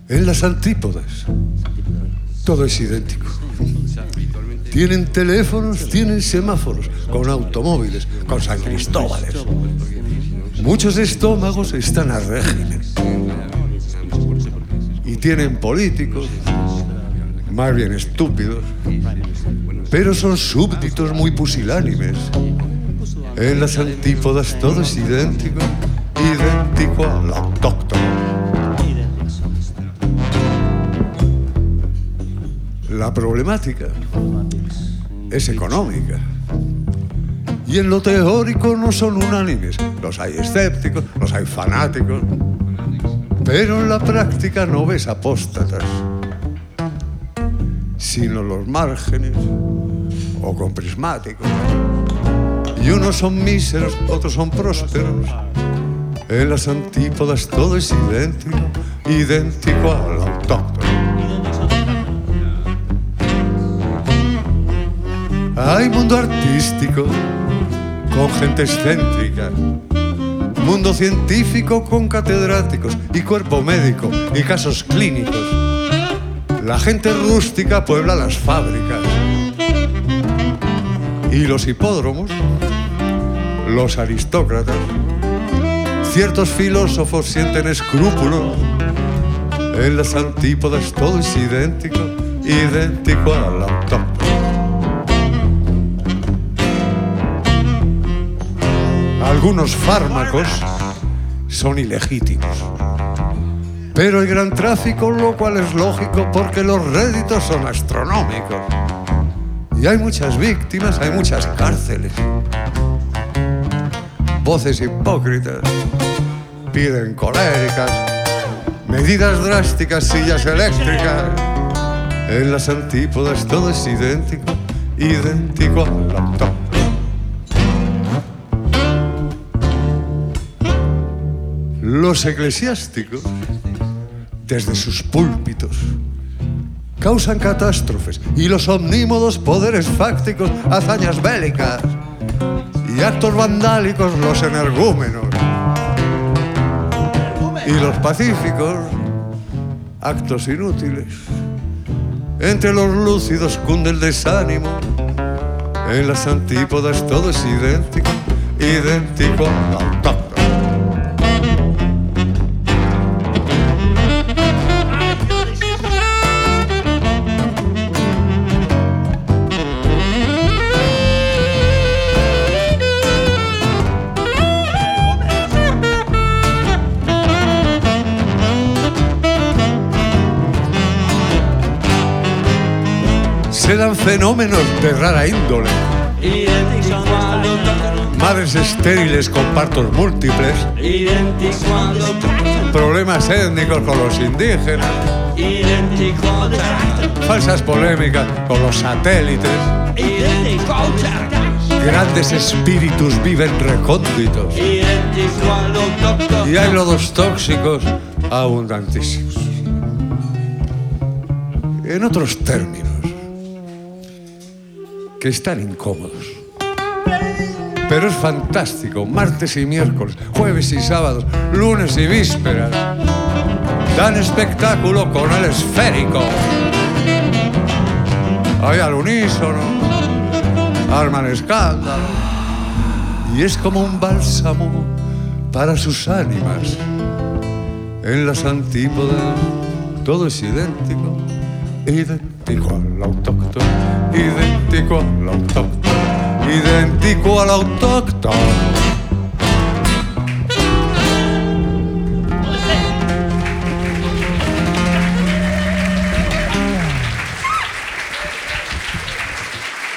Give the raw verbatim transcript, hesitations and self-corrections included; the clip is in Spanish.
En las antípodas, todo es idéntico. Tienen teléfonos, tienen semáforos, con automóviles, con San Cristóbales. Muchos estómagos están a régimen. Y tienen políticos, más bien estúpidos, pero son súbditos muy pusilánimes. En las antípodas todo es idéntico, idéntico al autóctono. La problemática es económica. Y en lo teórico no son unánimes. Los hay escépticos, los hay fanáticos. Pero en la práctica no ves apóstatas, sino los márgenes o con prismáticos. Y unos son míseros, otros son prósperos. En las antípodas todo es idéntico, idéntico al autóctono. Hay mundo artístico con gente excéntrica, mundo científico con catedráticos y cuerpo médico y casos clínicos. La gente rústica puebla las fábricas y los hipódromos, los aristócratas. Ciertos filósofos sienten escrúpulos. En las antípodas todo es idéntico, idéntico al autóctono. Algunos fármacos son ilegítimos, pero hay gran tráfico, lo cual es lógico porque los réditos son astronómicos. Y hay muchas víctimas, hay muchas cárceles. Voces hipócritas piden coléricas, medidas drásticas, sillas eléctricas. En las antípodas todo es idéntico, idéntico al autóctono. Los eclesiásticos, desde sus púlpitos, causan catástrofes, y los omnímodos poderes fácticos, hazañas bélicas y actos vandálicos, los energúmenos. Y los pacíficos, actos inútiles. Entre los lúcidos cunde el desánimo. En las antípodas todo es idéntico, idéntico al autóctono. Se dan fenómenos de rara índole. Madres estériles con partos múltiples. Problemas étnicos con los indígenas. Falsas polémicas con los satélites. Grandes espíritus viven recónditos. Y hay lodos tóxicos abundantísimos. En otros términos, que están incómodos. Pero es fantástico, martes y miércoles, jueves y sábados, lunes y vísperas. Dan espectáculo con el esférico. Hay al unísono, arman escándalo. Y es como un bálsamo para sus ánimas. En las antípodas todo es idéntico, idéntico al autóctono, idéntico al autóctono, idéntico al autóctono.